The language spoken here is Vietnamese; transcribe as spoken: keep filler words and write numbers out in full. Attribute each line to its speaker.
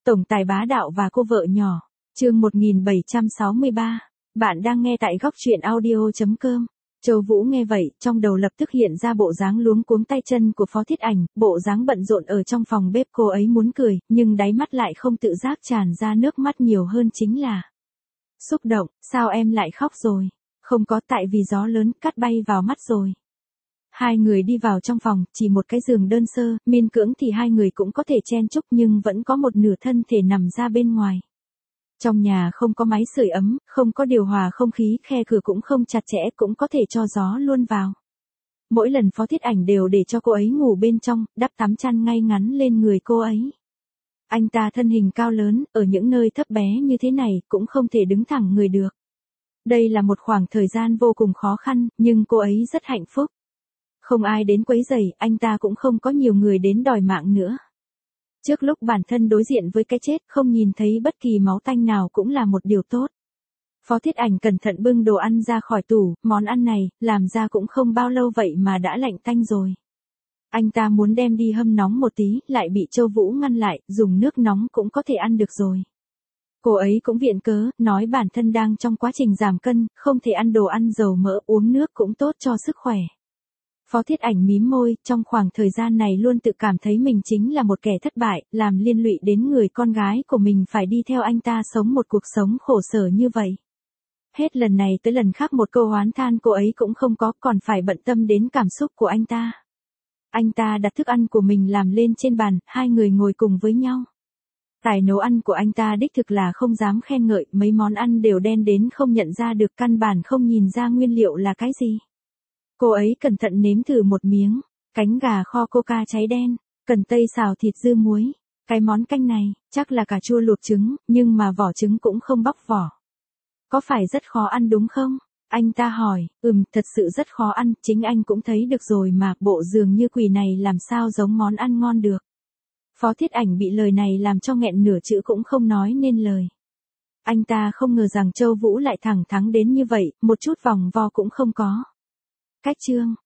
Speaker 1: Tổng tài bá đạo và cô vợ nhỏ. Chương một nghìn bảy trăm sáu mươi ba. Bạn đang nghe tại góc truyện audio chấm com. Châu Vũ nghe vậy, trong đầu lập tức hiện ra bộ dáng luống cuống tay chân của Phó Thiết Ảnh, bộ dáng bận rộn ở trong phòng bếp. Cô ấy muốn cười, nhưng đáy mắt lại không tự giác tràn ra nước mắt, nhiều hơn chính là xúc động. Sao em lại khóc rồi? Không có, tại vì gió lớn cát bay vào mắt rồi. Hai người đi vào trong phòng, chỉ một cái giường đơn sơ, miên cưỡng thì hai người cũng có thể chen chúc, nhưng vẫn có một nửa thân thể nằm ra bên ngoài. Trong nhà không có máy sưởi ấm, không có điều hòa không khí, khe cửa cũng không chặt chẽ, cũng có thể cho gió luôn vào. Mỗi lần Phó Thiết Ảnh đều để cho cô ấy ngủ bên trong, đắp tắm chăn ngay ngắn lên người cô ấy. Anh ta thân hình cao lớn, ở những nơi thấp bé như thế này, cũng không thể đứng thẳng người được. Đây là một khoảng thời gian vô cùng khó khăn, nhưng cô ấy rất hạnh phúc. Không ai đến quấy rầy, anh ta cũng không có nhiều người đến đòi mạng nữa. Trước lúc bản thân đối diện với cái chết, không nhìn thấy bất kỳ máu tanh nào cũng là một điều tốt. Phó Thiết Ảnh cẩn thận bưng đồ ăn ra khỏi tủ, món ăn này, làm ra cũng không bao lâu vậy mà đã lạnh tanh rồi. Anh ta muốn đem đi hâm nóng một tí, lại bị Châu Vũ ngăn lại, dùng nước nóng cũng có thể ăn được rồi. Cô ấy cũng viện cớ, nói bản thân đang trong quá trình giảm cân, không thể ăn đồ ăn dầu mỡ, uống nước cũng tốt cho sức khỏe. Phó Thiết Ảnh mím môi, trong khoảng thời gian này luôn tự cảm thấy mình chính là một kẻ thất bại, làm liên lụy đến người con gái của mình phải đi theo anh ta sống một cuộc sống khổ sở như vậy. Hết lần này tới lần khác một câu oán than cô ấy cũng không có, còn phải bận tâm đến cảm xúc của anh ta. Anh ta đặt thức ăn của mình làm lên trên bàn, hai người ngồi cùng với nhau. Tài nấu ăn của anh ta đích thực là không dám khen ngợi, mấy món ăn đều đen đến không nhận ra được, căn bản không nhìn ra nguyên liệu là cái gì. Cô ấy cẩn thận nếm thử một miếng, cánh gà kho coca cháy đen, cần tây xào thịt dưa muối. Cái món canh này, chắc là cà chua luộc trứng, nhưng mà vỏ trứng cũng không bóc vỏ. Có phải rất khó ăn đúng không? Anh ta hỏi, ừm, thật sự rất khó ăn, chính anh cũng thấy được rồi mà, bộ dường như quỷ này làm sao giống món ăn ngon được. Phó Thiết Ảnh bị lời này làm cho nghẹn nửa chữ cũng không nói nên lời. Anh ta không ngờ rằng Châu Vũ lại thẳng thắn đến như vậy, một chút vòng vo cũng không có. Cách chương,